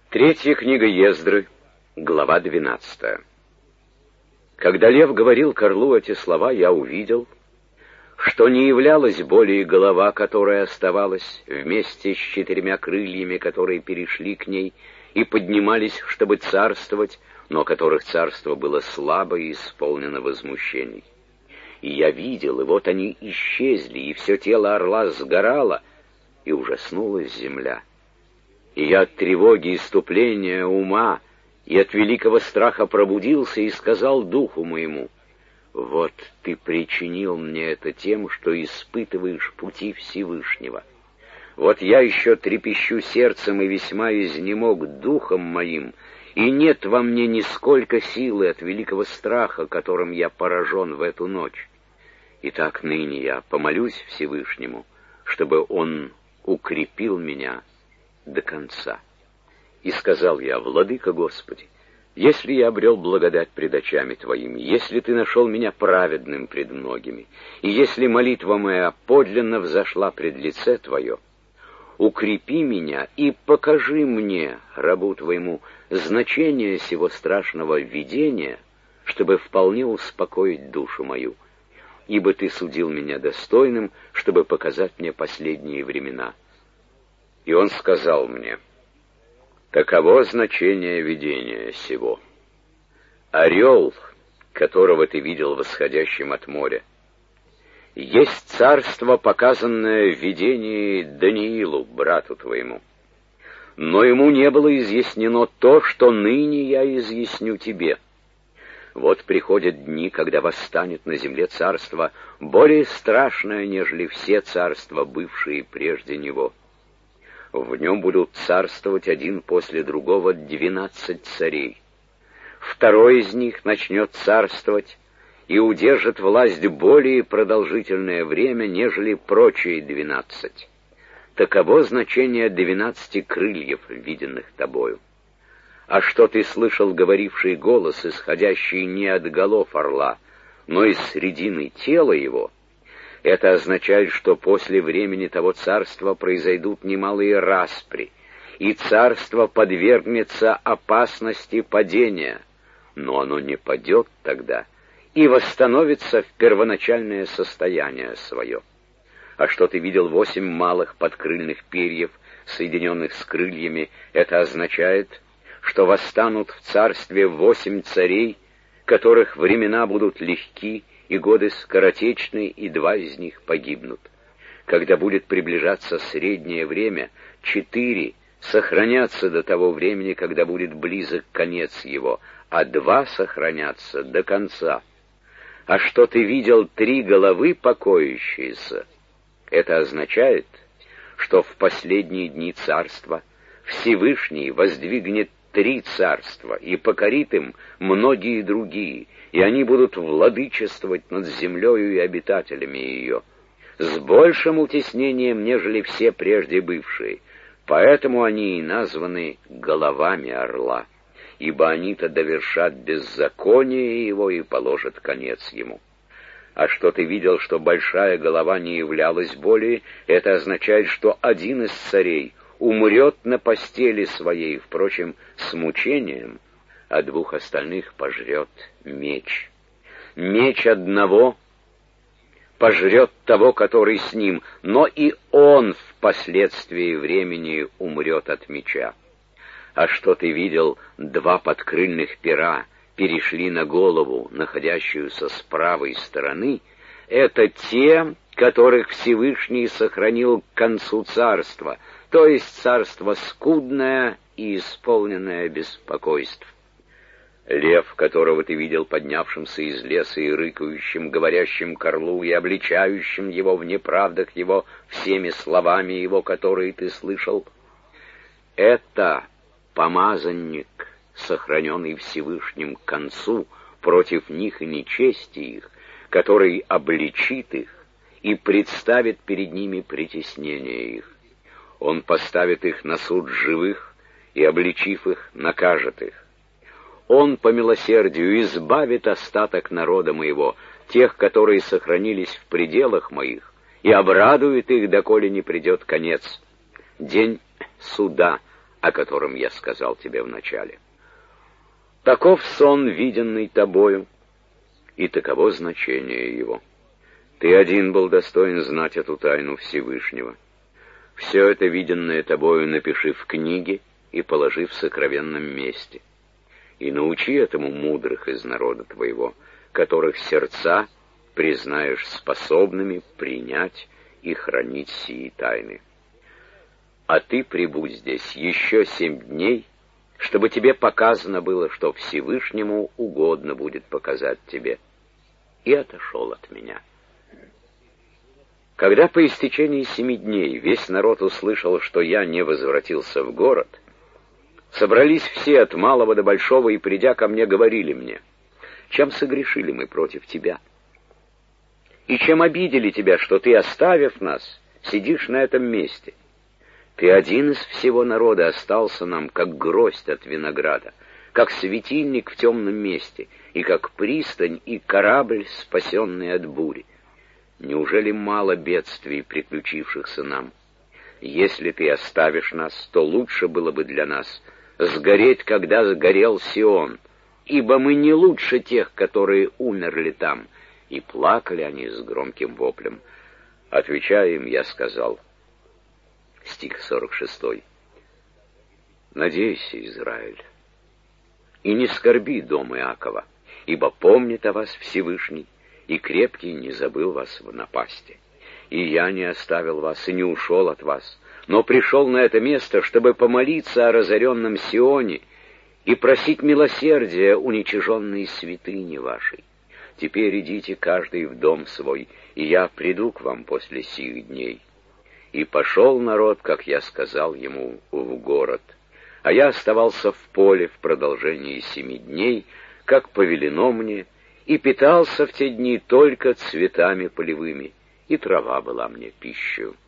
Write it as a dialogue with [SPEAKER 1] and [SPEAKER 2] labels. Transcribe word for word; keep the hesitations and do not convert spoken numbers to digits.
[SPEAKER 1] Третья книга Ездры, глава двенадцатая. Когда лев говорил к орлу эти слова, я увидел, что не являлась более голова, которая оставалась вместе с четырьмя крыльями, которые перешли к ней и поднимались, чтобы царствовать, но которых царство было слабо и исполнено возмущений. И я видел, и вот они исчезли, и все тело орла сгорало, и ужаснулась земля. И я от тревоги, иступления ума и от великого страха пробудился и сказал духу моему: «Вот ты причинил мне это тем, что испытываешь пути Всевышнего. Вот я еще трепещу сердцем и весьма изнемог духом моим, и нет во мне нисколько силы от великого страха, которым я поражен в эту ночь. Итак, ныне я помолюсь Всевышнему, чтобы Он укрепил меня до конца». И сказал я: «Владыка Господи, если я обрел благодать пред очами Твоими, если Ты нашел меня праведным пред многими, и если молитва моя подлинно взошла пред лице Твое, укрепи меня и покажи мне, рабу Твоему, значение сего страшного видения, чтобы вполне успокоить душу мою, ибо Ты судил меня достойным, чтобы показать мне последние времена». И он сказал мне: «Таково значение видения сего. Орел, которого ты видел восходящим от моря, есть царство, показанное в видении Даниилу, брату твоему. Но ему не было изъяснено то, что ныне я изъясню тебе. Вот приходят дни, когда восстанет на земле царство более страшное, нежели все царства, бывшие прежде него. В нем будут царствовать один после другого двенадцать царей. Второй из них начнет царствовать и удержит власть более продолжительное время, нежели прочие двенадцать. Таково значение двенадцати крыльев, виденных тобою. А что ты слышал говоривший голос, исходящий не от голов орла, но из средины тела его, это означает, что после времени того царства произойдут немалые распри, и царство подвергнется опасности падения, но оно не падет тогда и восстановится в первоначальное состояние свое. А что ты видел восемь малых подкрыльных перьев, соединенных с крыльями, это означает, что восстанут в царстве восемь царей, которых времена будут легки, и годы скоротечны, и два из них погибнут. Когда будет приближаться среднее время, четыре сохранятся до того времени, когда будет близок конец его, а два сохранятся до конца. А что ты видел три головы покоящиеся, это означает, что в последние дни царства Всевышний воздвигнет три царства и покорит им многие другие, и они будут владычествовать над землею и обитателями ее, с большим утеснением, нежели все прежде бывшие. Поэтому они и названы головами орла, ибо они-то довершат беззаконие его и положат конец ему. А что ты видел, что большая голова не являлась более, это означает, что один из царей умрет на постели своей, впрочем, с мучением, а двух остальных пожрет меч. Меч одного пожрет того, который с ним, но и он впоследствии времени умрет от меча. А что ты видел, два подкрыльных пера перешли на голову, находящуюся с правой стороны, это те, которых Всевышний сохранил к концу царства, то есть царство скудное и исполненное беспокойств. Лев, которого ты видел поднявшимся из леса и рыкающим, говорящим к орлу и обличающим его в неправдах его всеми словами его, которые ты слышал, это помазанник, сохраненный Всевышним к концу против них и нечести их, который обличит их и представит перед ними притеснение их. Он поставит их на суд живых и, обличив их, накажет их. Он по милосердию избавит остаток народа моего, тех, которые сохранились в пределах моих, и обрадует их, доколе не придет конец. День суда о котором я сказал тебе вначале. Таков сон, виденный тобою, и таково значение его. Ты один был достоин знать эту тайну Всевышнего. Все это, виденное тобою, напиши в книге и положи в сокровенном месте. И научи этому мудрых из народа твоего, которых сердца признаешь способными принять и хранить сии тайны. А ты прибудь здесь еще семь дней, чтобы тебе показано было, что Всевышнему угодно будет показать тебе. И отошел от меня. Когда по истечении семи дней весь народ услышал, что я не возвратился в город, собрались все от малого до большого и, придя ко мне, говорили мне: чем согрешили мы против тебя? И чем обидели тебя, что ты, оставив нас, сидишь на этом месте? Ты один из всего народа остался нам, как гроздь от винограда, как светильник в темном месте, и как пристань и корабль, спасенный от бури. Неужели мало бедствий, приключившихся нам? Если ты оставишь нас, то лучше было бы для нас сгореть, когда сгорел Сион, ибо мы не лучше тех, которые умерли там. И плакали они с громким воплем. Отвечая им, я сказал, стих сорок шестой, «Надейся, Израиль, и не скорби, дом Иакова, ибо помнит о вас Всевышний, и крепкий не забыл вас в напасти. И я не оставил вас и не ушел от вас, но пришел на это место, чтобы помолиться о разоренном Сионе и просить милосердия уничиженной святыни вашей. Теперь идите каждый в дом свой, и я приду к вам после сих дней». И пошел народ, как я сказал ему, в город, а я оставался в поле в продолжении семи дней, как повелено мне, и питался в те дни только цветами полевыми, и трава была мне пищей.